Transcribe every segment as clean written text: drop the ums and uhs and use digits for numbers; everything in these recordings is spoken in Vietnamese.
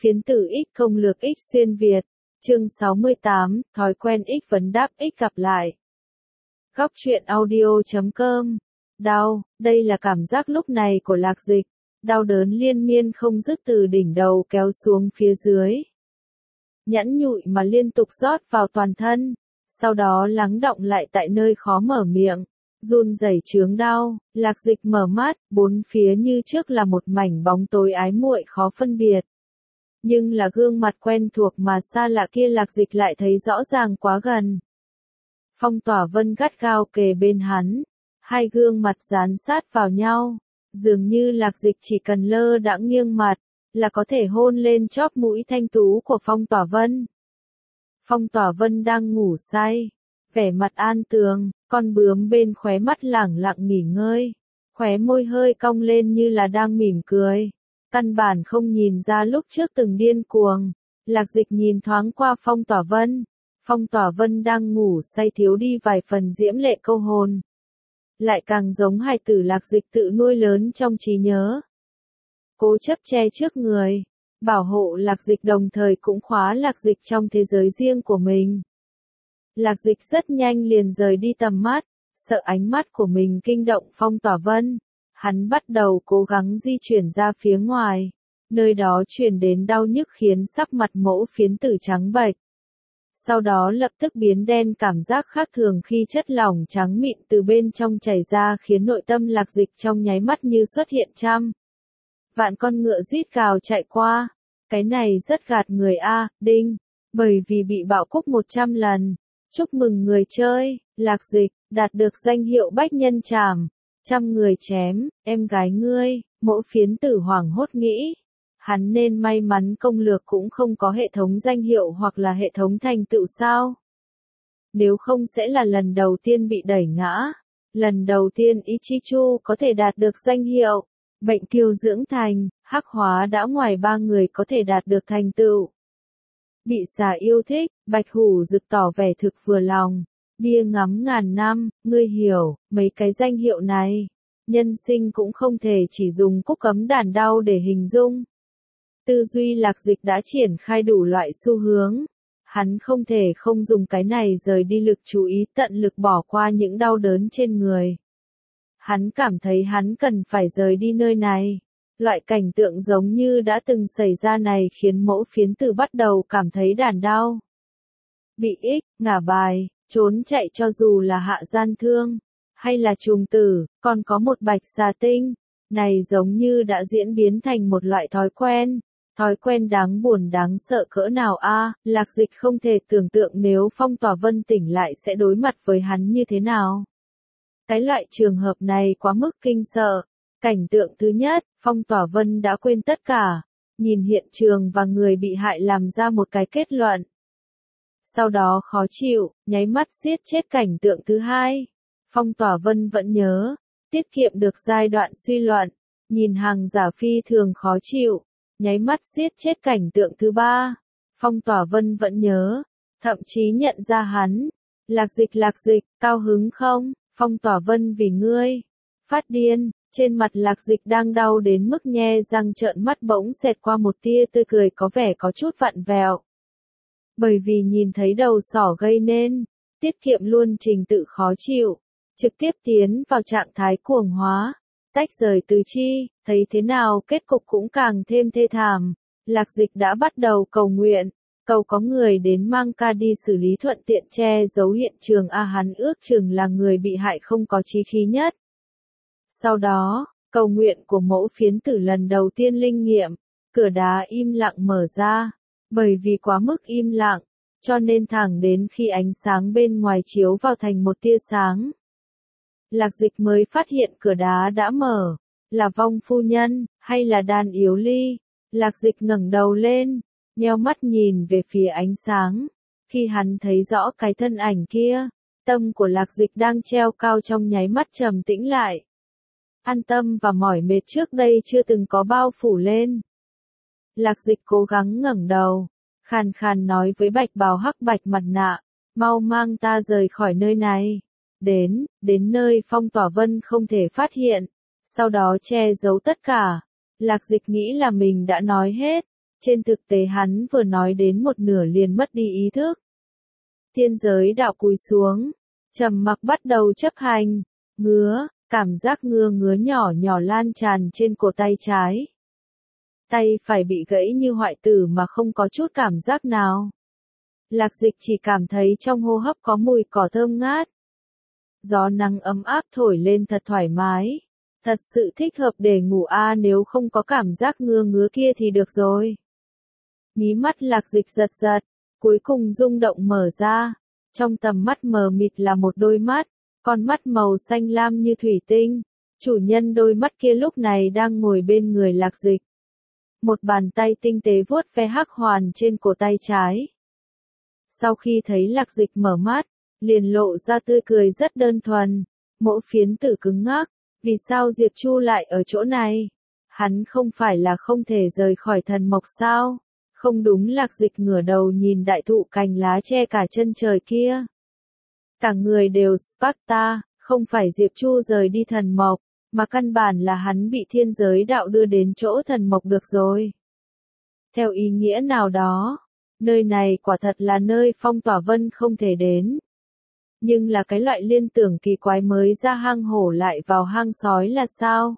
Phiến tử X công lược X xuyên Việt, chương 68, thói quen X vấn đáp X gặp lại. Góc truyện audio.com. Đau, đây là cảm giác lúc này của Lạc Dịch, đau đớn liên miên không dứt từ đỉnh đầu kéo xuống phía dưới. Nhẫn nhụi mà liên tục rót vào toàn thân, sau đó lắng đọng lại tại nơi khó mở miệng, run rẩy chướng đau. Lạc Dịch mở mắt, bốn phía như trước là một mảnh bóng tối ái muội khó phân biệt. Nhưng là gương mặt quen thuộc mà xa lạ kia Lạc Dịch lại thấy rõ ràng quá gần. Phong Tỏa Vân gắt gao kề bên hắn, hai gương mặt dán sát vào nhau, dường như Lạc Dịch chỉ cần lơ đãng nghiêng mặt, là có thể hôn lên chóp mũi thanh tú của Phong Tỏa Vân. Phong Tỏa Vân đang ngủ say, vẻ mặt an tường, con bướm bên khóe mắt lẳng lặng nghỉ ngơi, khóe môi hơi cong lên như là đang mỉm cười. Căn bản không nhìn ra lúc trước từng điên cuồng. Lạc Dịch nhìn thoáng qua Phong Tỏa Vân. Phong Tỏa Vân đang ngủ say thiếu đi vài phần diễm lệ câu hồn. Lại càng giống hài tử Lạc Dịch tự nuôi lớn trong trí nhớ. Cố chấp che trước người, bảo hộ Lạc Dịch đồng thời cũng khóa Lạc Dịch trong thế giới riêng của mình. Lạc Dịch rất nhanh liền rời đi tầm mắt, sợ ánh mắt của mình kinh động Phong Tỏa Vân. Hắn bắt đầu cố gắng di chuyển ra phía ngoài, nơi đó truyền đến đau nhức khiến sắc mặt mẫu phiến tử trắng bệch. Sau đó lập tức biến đen, cảm giác khác thường khi chất lỏng trắng mịn từ bên trong chảy ra khiến nội tâm Lạc Dịch trong nháy mắt như xuất hiện trăm vạn con ngựa rít gào chạy qua. Cái này rất gạt người a, đinh, bởi vì bị bạo cúc 100 lần. Chúc mừng người chơi, Lạc Dịch, đạt được danh hiệu bách nhân trảm. 100 người chém, em gái ngươi, mẫu phiến tử hoảng hốt nghĩ. Hắn nên may mắn công lược cũng không có hệ thống danh hiệu hoặc là hệ thống thành tựu sao. Nếu không sẽ là lần đầu tiên bị đẩy ngã. Lần đầu tiên Ichichu có thể đạt được danh hiệu. Bệnh kiều dưỡng thành, hắc hóa đã ngoài 3 người có thể đạt được thành tựu. Bị xà yêu thích, Bạch Hủ Dực tỏ vẻ thực vừa lòng. Bia ngắm ngàn năm, ngươi hiểu, mấy cái danh hiệu này. Nhân sinh cũng không thể chỉ dùng cúc cấm đàn đau để hình dung. Tư duy Lạc Dịch đã triển khai đủ loại xu hướng. Hắn không thể không dùng cái này rời đi lực chú ý, tận lực bỏ qua những đau đớn trên người. Hắn cảm thấy hắn cần phải rời đi nơi này. Loại cảnh tượng giống như đã từng xảy ra này khiến mẫu phiến tử bắt đầu cảm thấy đàn đau. Bị ngả bài, trốn chạy cho dù là hạ gian thương, hay là trùng tử, còn có một bạch xà tinh, này giống như đã diễn biến thành một loại thói quen đáng buồn đáng sợ cỡ nào a. Lạc Dịch không thể tưởng tượng nếu Phong Tỏa Vân tỉnh lại sẽ đối mặt với hắn như thế nào. Cái loại trường hợp này quá mức kinh sợ. Cảnh tượng thứ nhất, Phong Tỏa Vân đã quên tất cả, nhìn hiện trường và người bị hại làm ra một cái kết luận. Sau đó khó chịu, nháy mắt giết chết. Cảnh tượng thứ hai, Phong Tỏa Vân vẫn nhớ, tiết kiệm được giai đoạn suy luận, nhìn hàng giả phi thường khó chịu, nháy mắt giết chết. Cảnh tượng thứ ba, Phong Tỏa Vân vẫn nhớ, thậm chí nhận ra hắn. Lạc Dịch, cao hứng không? Phong Tỏa Vân vì ngươi phát điên. Trên mặt Lạc Dịch đang đau đến mức nhe răng trợn mắt bỗng xẹt qua một tia tươi cười có vẻ có chút vặn vẹo. Bởi vì nhìn thấy đầu sỏ gây nên, tiết kiệm luôn trình tự khó chịu, trực tiếp tiến vào trạng thái cuồng hóa, tách rời tứ chi, thấy thế nào kết cục cũng càng thêm thê thảm. Lạc Dịch đã bắt đầu cầu nguyện, cầu có người đến mang ca đi xử lý thuận tiện che giấu hiện trường hắn ước chừng là người bị hại không có chí khí nhất. Sau đó, cầu nguyện của mẫu phiến tử lần đầu tiên linh nghiệm, cửa đá im lặng mở ra. Bởi vì quá mức im lặng, cho nên thẳng đến khi ánh sáng bên ngoài chiếu vào thành một tia sáng. Lạc Dịch mới phát hiện cửa đá đã mở, là Vong phu nhân, hay là Đan Yếu Ly. Lạc Dịch ngẩng đầu lên, nheo mắt nhìn về phía ánh sáng. Khi hắn thấy rõ cái thân ảnh kia, tâm của Lạc Dịch đang treo cao trong nháy mắt trầm tĩnh lại. An tâm và mỏi mệt trước đây chưa từng có bao phủ lên. Lạc Dịch cố gắng ngẩng đầu, khàn khàn nói với bạch bào hắc bạch mặt nạ, mau mang ta rời khỏi nơi này. Đến nơi Phong Tỏa Vân không thể phát hiện, sau đó che giấu tất cả. Lạc Dịch nghĩ là mình đã nói hết, Trên thực tế hắn vừa nói đến một nửa liền mất đi ý thức. Thiên giới đạo cúi xuống, trầm mặc bắt đầu chấp hành, cảm giác ngứa ngứa nhỏ nhỏ lan tràn trên cổ tay trái. Tay phải bị gãy như hoại tử mà không có chút cảm giác nào. Lạc Dịch chỉ cảm thấy trong hô hấp có mùi cỏ thơm ngát. Gió nắng ấm áp thổi lên thật thoải mái. Thật sự thích hợp để ngủ nếu không có cảm giác ngứa ngứa kia thì được rồi. Mí mắt Lạc Dịch giật giật, cuối cùng rung động mở ra. Trong tầm mắt mờ mịt là một đôi mắt, con mắt màu xanh lam như thủy tinh. Chủ nhân đôi mắt kia lúc này đang ngồi bên người Lạc Dịch. Một bàn tay tinh tế vuốt ve hắc hoàn trên cổ tay trái. Sau khi thấy Lạc Dịch mở mắt, liền lộ ra tươi cười rất đơn thuần. Mỗ phiến tử cứng ngắc, vì sao Diệp Chu lại ở chỗ này? Hắn không phải là không thể rời khỏi thần mộc sao? Không đúng. Lạc Dịch ngửa đầu nhìn đại thụ cành lá che cả chân trời kia. Cả người đều Sparta, không phải Diệp Chu rời đi thần mộc, mà căn bản là hắn bị thiên giới đạo đưa đến chỗ thần mộc được rồi. Theo ý nghĩa nào đó, nơi này quả thật là nơi Phong Tỏa Vân không thể đến. Nhưng là cái loại liên tưởng kỳ quái mới ra hang hổ lại vào hang sói là sao?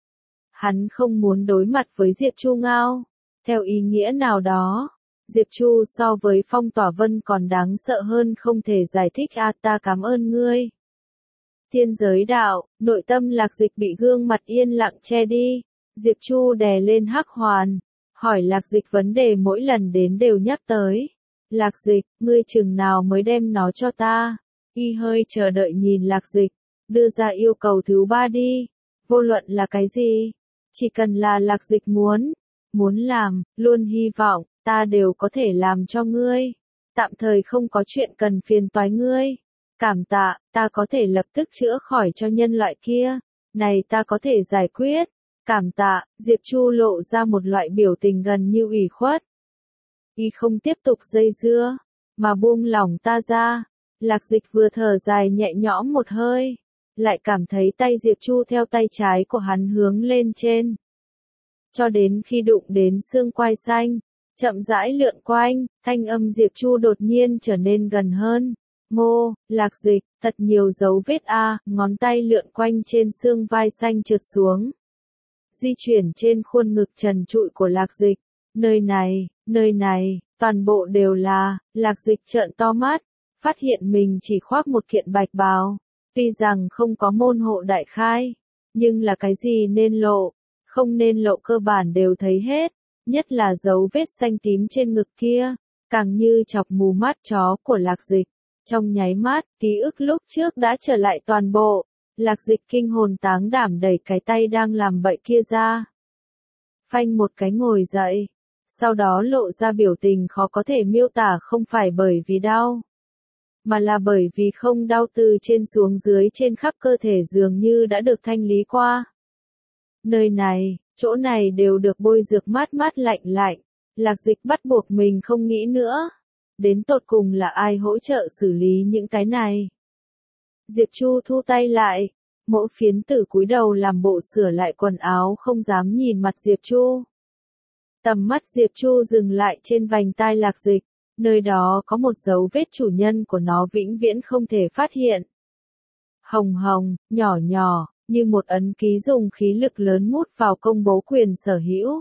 Hắn không muốn đối mặt với Diệp Chu ngao. Theo ý nghĩa nào đó, Diệp Chu so với Phong Tỏa Vân còn đáng sợ hơn không thể giải thích. Ta cảm ơn ngươi. Thiên giới đạo, nội tâm Lạc Dịch bị gương mặt yên lặng che đi. Diệp Chu đè lên hắc hoàn, hỏi Lạc Dịch vấn đề mỗi lần đến đều nhắc tới. Lạc Dịch, ngươi chừng nào mới đem nó cho ta? Y hơi chờ đợi nhìn Lạc Dịch, đưa ra yêu cầu thứ 3 đi. Vô luận là cái gì? Chỉ cần là Lạc Dịch muốn làm, luôn hy vọng, ta đều có thể làm cho ngươi. Tạm thời không có chuyện cần phiền toái ngươi. Cảm tạ, ta có thể lập tức chữa khỏi cho nhân loại kia. Này ta có thể giải quyết. Cảm tạ, Diệp Chu lộ ra một loại biểu tình gần như ủy khuất. Y không tiếp tục dây dưa, mà buông lỏng ta ra. Lạc Dịch vừa thở dài nhẹ nhõm một hơi, lại cảm thấy tay Diệp Chu theo tay trái của hắn hướng lên trên. Cho đến khi đụng đến xương quai xanh, chậm rãi lượn quanh, thanh âm Diệp Chu đột nhiên trở nên gần hơn. Ngô, Lạc Dịch, thật nhiều dấu vết ngón tay lượn quanh trên xương vai xanh trượt xuống. Di chuyển trên khuôn ngực trần trụi của Lạc Dịch. Nơi này, toàn bộ đều là. Lạc Dịch trợn to mắt, phát hiện mình chỉ khoác một kiện bạch bào. Tuy rằng không có môn hộ đại khai, nhưng là cái gì nên lộ, không nên lộ cơ bản đều thấy hết. Nhất là dấu vết xanh tím trên ngực kia, càng như chọc mù mắt chó của Lạc Dịch. Trong nháy mắt, ký ức lúc trước đã trở lại toàn bộ. Lạc Dịch kinh hồn táng đảm đẩy cái tay đang làm bậy kia ra. Phanh một cái ngồi dậy. Sau đó lộ ra biểu tình khó có thể miêu tả, không phải bởi vì đau, mà là bởi vì không đau, từ trên xuống dưới trên khắp cơ thể dường như đã được thanh lý qua. Nơi này, chỗ này đều được bôi dược mát mát lạnh lạnh. Lạc Dịch bắt buộc mình không nghĩ nữa. Đến tột cùng là ai hỗ trợ xử lý những cái này? Diệp Chu thu tay lại, Mỗ phiến tử cúi đầu làm bộ sửa lại quần áo, không dám nhìn mặt Diệp Chu. Tầm mắt Diệp Chu dừng lại trên vành tai Lạc Dịch, nơi đó có một dấu vết chủ nhân của nó vĩnh viễn không thể phát hiện. Hồng hồng, nhỏ nhỏ, như một ấn ký dùng khí lực lớn mút vào công bố quyền sở hữu.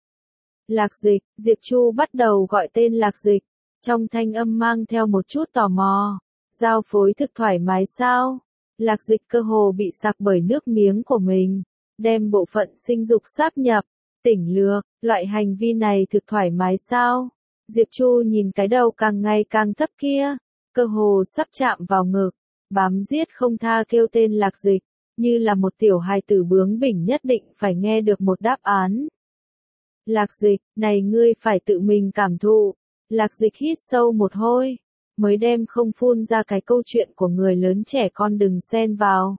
Lạc Dịch, Diệp Chu bắt đầu gọi tên Lạc Dịch, trong thanh âm mang theo một chút tò mò. Giao phối thực thoải mái sao? Lạc Dịch cơ hồ bị sặc bởi nước miếng của mình, đem bộ phận sinh dục sáp nhập, tỉnh lược, loại hành vi này thực thoải mái sao? Diệp Chu nhìn cái đầu càng ngày càng thấp kia, cơ hồ sắp chạm vào ngực, bám giết không tha kêu tên Lạc Dịch, như là một tiểu hài tử bướng bỉnh nhất định phải nghe được một đáp án. Lạc Dịch, này ngươi phải tự mình cảm thụ. Lạc Dịch hít sâu một hơi, mới đem không phun ra cái câu chuyện của người lớn trẻ con đừng xen vào.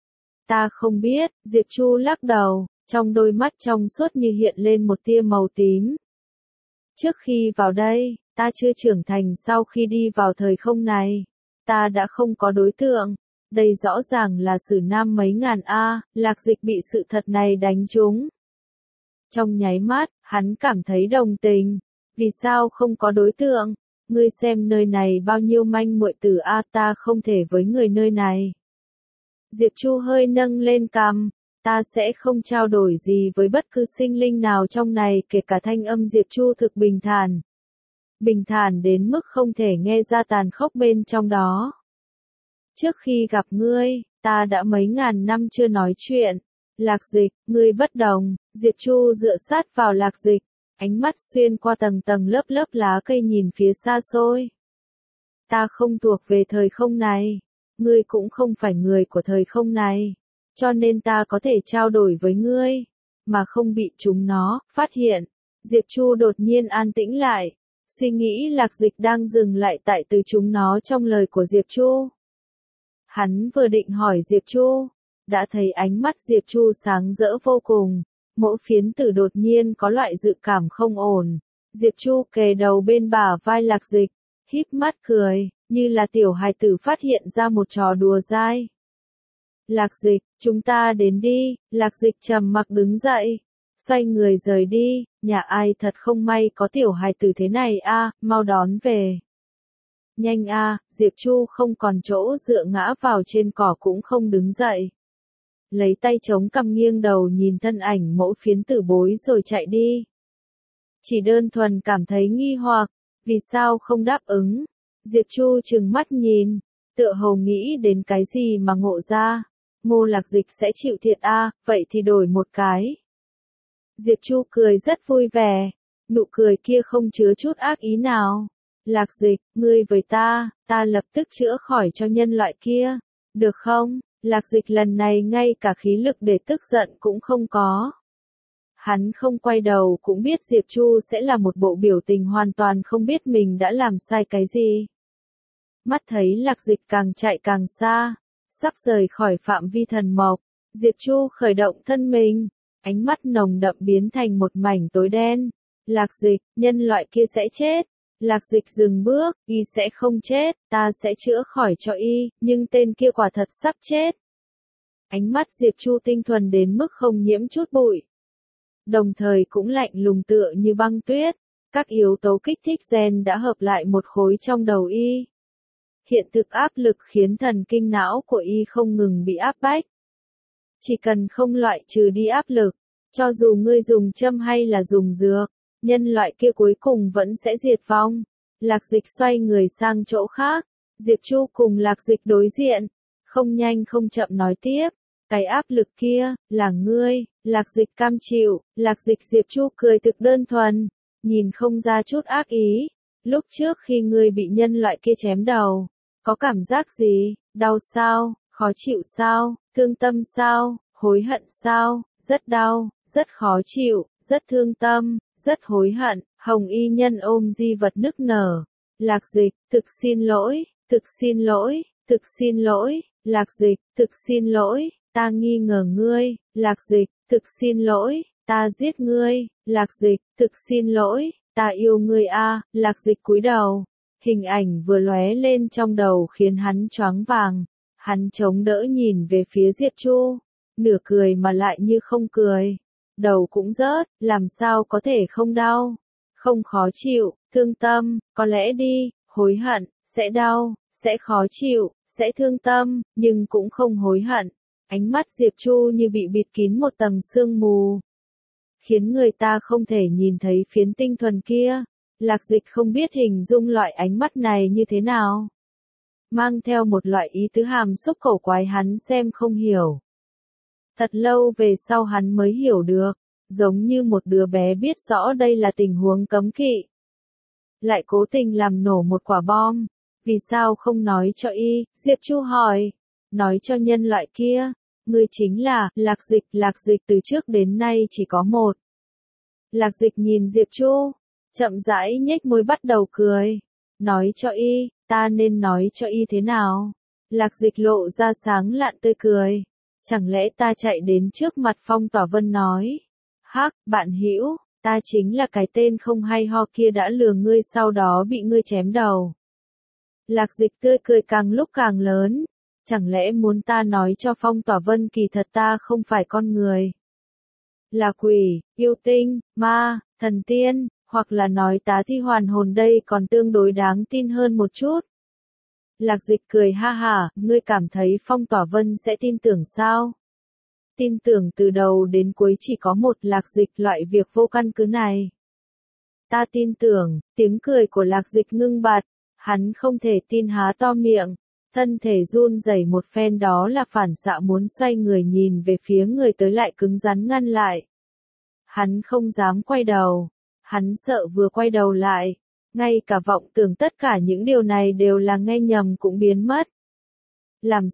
Ta không biết, Diệp Chu lắc đầu, trong đôi mắt trong suốt như hiện lên một tia màu tím. Trước khi vào đây, ta chưa trưởng thành, sau khi đi vào thời không này, ta đã không có đối tượng. Đây rõ ràng là Sử Nam mấy ngàn Lạc Dịch bị sự thật này đánh trúng. Trong nháy mắt, hắn cảm thấy đồng tình. Vì sao không có đối tượng? Ngươi xem nơi này bao nhiêu manh muội tử a, ta không thể với người nơi này. Diệp Chu hơi nâng lên cằm, ta sẽ không trao đổi gì với bất cứ sinh linh nào trong này, kể cả thanh âm Diệp Chu thực bình thản. Bình thản đến mức không thể nghe ra tàn khốc bên trong đó. Trước khi gặp ngươi, ta đã mấy ngàn năm chưa nói chuyện. Lạc Dịch, ngươi bất đồng. Diệp Chu dựa sát vào Lạc Dịch, ánh mắt xuyên qua tầng tầng lớp lớp lá cây nhìn phía xa xôi. Ta không thuộc về thời không này, ngươi cũng không phải người của thời không này, cho nên ta có thể trao đổi với ngươi, mà không bị chúng nó phát hiện. Diệp Chu đột nhiên an tĩnh lại, suy nghĩ Lạc Dịch đang dừng lại tại từ chúng nó trong lời của Diệp Chu. Hắn vừa định hỏi Diệp Chu, đã thấy ánh mắt Diệp Chu sáng rỡ vô cùng, mỗi phiến tử đột nhiên có loại dự cảm không ổn. Diệp Chu kề đầu bên bả vai Lạc Dịch, híp mắt cười, như là tiểu hài tử phát hiện ra một trò đùa dai. Lạc Dịch, chúng ta đến đi. Lạc Dịch trầm mặc đứng dậy, xoay người rời đi. Nhà ai thật không may có tiểu hài tử thế này a, mau đón về. Nhanh a. Diệp Chu không còn chỗ dựa, ngã vào trên cỏ cũng không đứng dậy. Lấy tay chống cằm nghiêng đầu nhìn thân ảnh mẫu phiến tử bối rồi chạy đi. Chỉ đơn thuần cảm thấy nghi hoặc, vì sao không đáp ứng? Diệp Chu trừng mắt nhìn, tựa hồ nghĩ đến cái gì mà ngộ ra. Ngô Lạc Dịch sẽ chịu thiệt a, vậy thì đổi một cái. Diệp Chu cười rất vui vẻ, nụ cười kia không chứa chút ác ý nào. Lạc Dịch, ngươi với ta lập tức chữa khỏi cho nhân loại kia, được không? Lạc Dịch lần này ngay cả khí lực để tức giận cũng không có. Hắn không quay đầu cũng biết Diệp Chu sẽ là một bộ biểu tình hoàn toàn không biết mình đã làm sai cái gì. Mắt thấy Lạc Dịch càng chạy càng xa, sắp rời khỏi phạm vi thần mộc, Diệp Chu khởi động thân mình, ánh mắt nồng đậm biến thành một mảnh tối đen. Lạc Dịch, nhân loại kia sẽ chết. Lạc Dịch dừng bước, y sẽ không chết, ta sẽ chữa khỏi cho y, nhưng tên kia quả thật sắp chết. Ánh mắt Diệp Chu tinh thuần đến mức không nhiễm chút bụi, đồng thời cũng lạnh lùng tựa như băng tuyết. Các yếu tố kích thích gen đã hợp lại một khối trong đầu y. Hiện thực áp lực khiến thần kinh não của y không ngừng bị áp bách. Chỉ cần không loại trừ đi áp lực, cho dù ngươi dùng châm hay là dùng dược, nhân loại kia cuối cùng vẫn sẽ diệt vong. Lạc Dịch xoay người sang chỗ khác, Diệp Chu cùng Lạc Dịch đối diện, không nhanh không chậm nói tiếp, cái áp lực kia, là ngươi. Lạc Dịch cam chịu. Lạc Dịch. Diệp Chu cười thực đơn thuần, nhìn không ra chút ác ý. Lúc trước khi ngươi bị nhân loại kia chém đầu, có cảm giác gì? Đau sao? Khó chịu sao? Thương tâm sao? Hối hận sao? Rất đau, rất khó chịu, rất thương tâm, rất hối hận. Hồng y nhân ôm di vật nức nở. Lạc Dịch, thực xin lỗi, thực xin lỗi, thực xin lỗi. Lạc Dịch, thực xin lỗi, ta nghi ngờ ngươi. Lạc Dịch, thực xin lỗi, ta giết ngươi. Lạc Dịch, thực xin lỗi, ta yêu ngươi a. Lạc Dịch cúi đầu, hình ảnh vừa lóe lên trong đầu khiến hắn choáng váng. Hắn chống đỡ nhìn về phía Diệp Chu, nửa cười mà lại như không cười. Đầu cũng rớt, làm sao có thể không đau, không khó chịu, thương tâm, có lẽ đi, hối hận, sẽ đau, sẽ khó chịu, sẽ thương tâm, nhưng cũng không hối hận. Ánh mắt Diệp Chu như bị bịt kín một tầng sương mù, khiến người ta không thể nhìn thấy phiến tinh thuần kia. Lạc Dịch không biết hình dung loại ánh mắt này như thế nào, mang theo một loại ý tứ hàm xúc cổ quái hắn xem không hiểu. Thật lâu về sau hắn mới hiểu được, giống như một đứa bé biết rõ đây là tình huống cấm kỵ, lại cố tình làm nổ một quả bom. Vì sao không nói cho y? Diệp Chu hỏi. Nói cho nhân loại kia, ngươi chính là Lạc Dịch. Lạc Dịch từ trước đến nay chỉ có một. Lạc Dịch nhìn Diệp Chu, chậm rãi nhếch môi bắt đầu cười. Nói cho y, ta nên nói cho y thế nào? Lạc Dịch lộ ra sáng lạn tươi cười. Chẳng lẽ ta chạy đến trước mặt Phong Tỏa Vân nói, hắc, bạn hữu, ta chính là cái tên không hay ho kia đã lừa ngươi sau đó bị ngươi chém đầu. Lạc Dịch tươi cười càng lúc càng lớn. Chẳng lẽ muốn ta nói cho Phong Tỏa Vân kỳ thật ta không phải con người? Là quỷ, yêu tinh, ma, thần tiên, hoặc là nói tá thi hoàn hồn đây còn tương đối đáng tin hơn một chút. Lạc Dịch cười ha hả, ngươi cảm thấy Phong Tỏa Vân sẽ tin tưởng sao? Tin tưởng từ đầu đến cuối chỉ có một Lạc Dịch loại việc vô căn cứ này. Ta tin tưởng, tiếng cười của Lạc Dịch ngưng bặt, hắn không thể tin há to miệng, thân thể run rẩy một phen đó là phản xạ muốn xoay người nhìn về phía người tới lại cứng rắn ngăn lại. Hắn không dám quay đầu, hắn sợ vừa quay đầu lại, ngay cả vọng tưởng tất cả những điều này đều là nghe nhầm cũng biến mất. Làm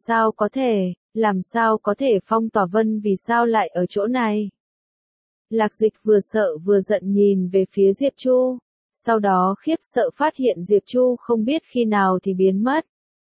sao có thể Phong Tỏa Vân vì sao lại ở chỗ này? Lạc Dịch vừa sợ vừa giận nhìn về phía Diệp Chu, sau đó khiếp sợ phát hiện Diệp Chu không biết khi nào thì biến mất.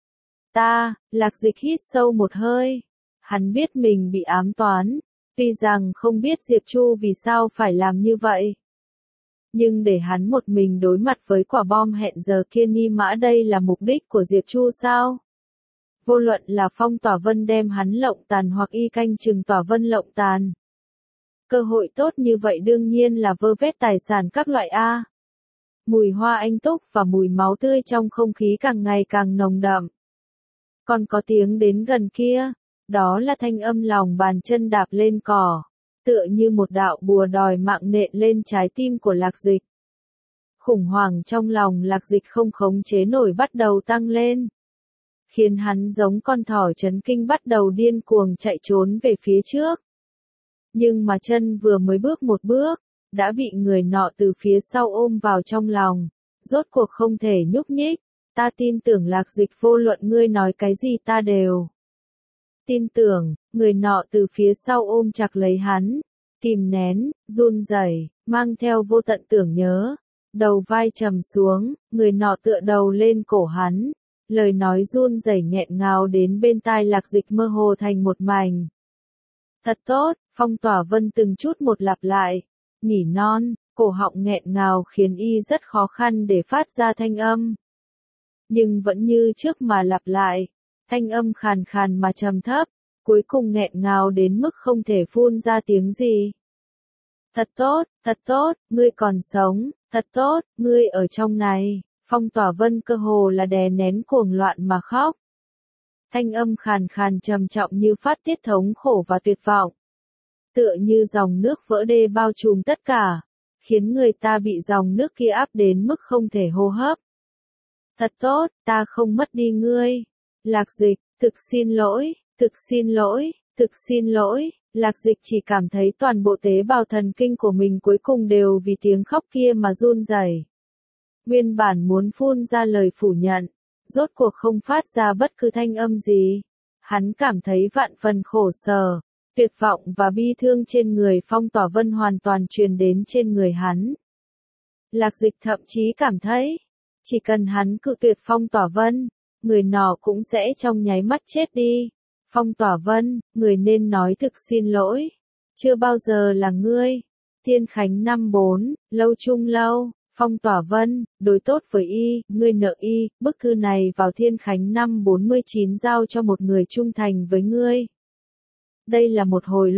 Lạc Dịch hít sâu một hơi, hắn biết mình bị ám toán, tuy rằng không biết Diệp Chu vì sao phải làm như vậy. Nhưng để hắn một mình đối mặt với quả bom hẹn giờ kia ni mã đây là mục đích của Diệp Chu sao? Vô luận là Phong Tỏa Vân đem hắn lộng tàn hoặc y canh chừng Tỏa Vân lộng tàn. Cơ hội tốt như vậy đương nhiên là vơ vét tài sản các loại A. Mùi hoa anh túc và mùi máu tươi trong không khí càng ngày càng nồng đậm. Còn có tiếng đến gần kia, đó là thanh âm lòng bàn chân đạp lên cỏ, tựa như một đạo bùa đòi mạng nện lên trái tim của Lạc Dịch. Khủng hoảng trong lòng Lạc Dịch không khống chế nổi bắt đầu tăng lên, khiến hắn giống con thỏ chấn kinh bắt đầu điên cuồng chạy trốn về phía trước. Nhưng mà chân vừa mới bước một bước, đã bị người nọ từ phía sau ôm vào trong lòng, rốt cuộc không thể nhúc nhích. Ta tin tưởng Lạc Dịch vô luận ngươi nói cái gì ta đều tin tưởng. Người nọ từ phía sau ôm chặt lấy hắn, kìm nén, run rẩy, mang theo vô tận tưởng nhớ, đầu vai trầm xuống, người nọ tựa đầu lên cổ hắn, lời nói run rẩy nghẹn ngào đến bên tai Lạc Dịch mơ hồ thành một mảnh. Thật tốt, Phong Tỏa Vân từng chút một lặp lại, nỉ non, cổ họng nghẹn ngào khiến y rất khó khăn để phát ra thanh âm. Nhưng vẫn như trước mà lặp lại, thanh âm khàn khàn mà trầm thấp, cuối cùng nghẹn ngào đến mức không thể phun ra tiếng gì. Thật tốt, ngươi còn sống, thật tốt, ngươi ở trong này. Phong Tỏa Vân cơ hồ là đè nén cuồng loạn mà khóc. Thanh âm khàn khàn trầm trọng như phát tiết thống khổ và tuyệt vọng. Tựa như dòng nước vỡ đê bao trùm tất cả, khiến người ta bị dòng nước kia áp đến mức không thể hô hấp. Thật tốt, ta không mất đi ngươi. Lạc Dịch, thực xin lỗi, thực xin lỗi, thực xin lỗi. Lạc Dịch chỉ cảm thấy toàn bộ tế bào thần kinh của mình cuối cùng đều vì tiếng khóc kia mà run rẩy. Nguyên bản muốn phun ra lời phủ nhận, rốt cuộc không phát ra bất cứ thanh âm gì. Hắn cảm thấy vạn phần khổ sở, tuyệt vọng và bi thương trên người Phong Tỏa Vân hoàn toàn truyền đến trên người hắn. Lạc Dịch thậm chí cảm thấy, chỉ cần hắn cự tuyệt Phong Tỏa Vân, người nọ cũng sẽ trong nháy mắt chết đi. Phong Tỏa Vân, người nên nói thực xin lỗi. Chưa bao giờ là ngươi. Thiên Khánh năm 4, Lâu Trung Lâu. Phong Tỏa Vân, đối tốt với y, ngươi nợ y, bức thư này vào Thiên Khánh năm 49 giao cho một người trung thành với ngươi. Đây là một hồi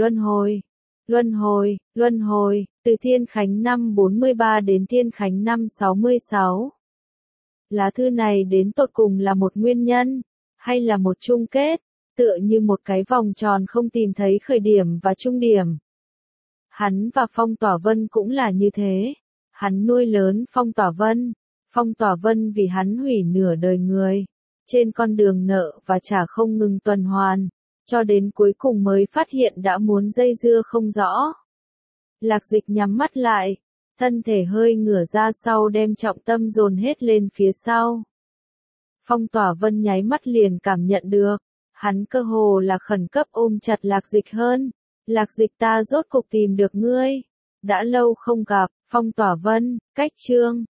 luân hồi, từ Thiên Khánh năm 43 đến Thiên Khánh năm 66. Lá thư này đến tột cùng là một nguyên nhân, hay là một chung kết, tựa như một cái vòng tròn không tìm thấy khởi điểm và trung điểm. Hắn và Phong Tỏa Vân cũng là như thế. Hắn nuôi lớn Phong Tỏa Vân vì hắn hủy nửa đời người, trên con đường nợ và trả không ngừng tuần hoàn, cho đến cuối cùng mới phát hiện đã muốn dây dưa không rõ. Lạc Dịch nhắm mắt lại, thân thể hơi ngửa ra sau đem trọng tâm dồn hết lên phía sau. Phong Tỏa Vân nháy mắt liền cảm nhận được, hắn cơ hồ là khẩn cấp ôm chặt Lạc Dịch hơn. Lạc Dịch, ta rốt cục tìm được ngươi. Đã lâu không gặp, Phong Tỏa Vân, cách chương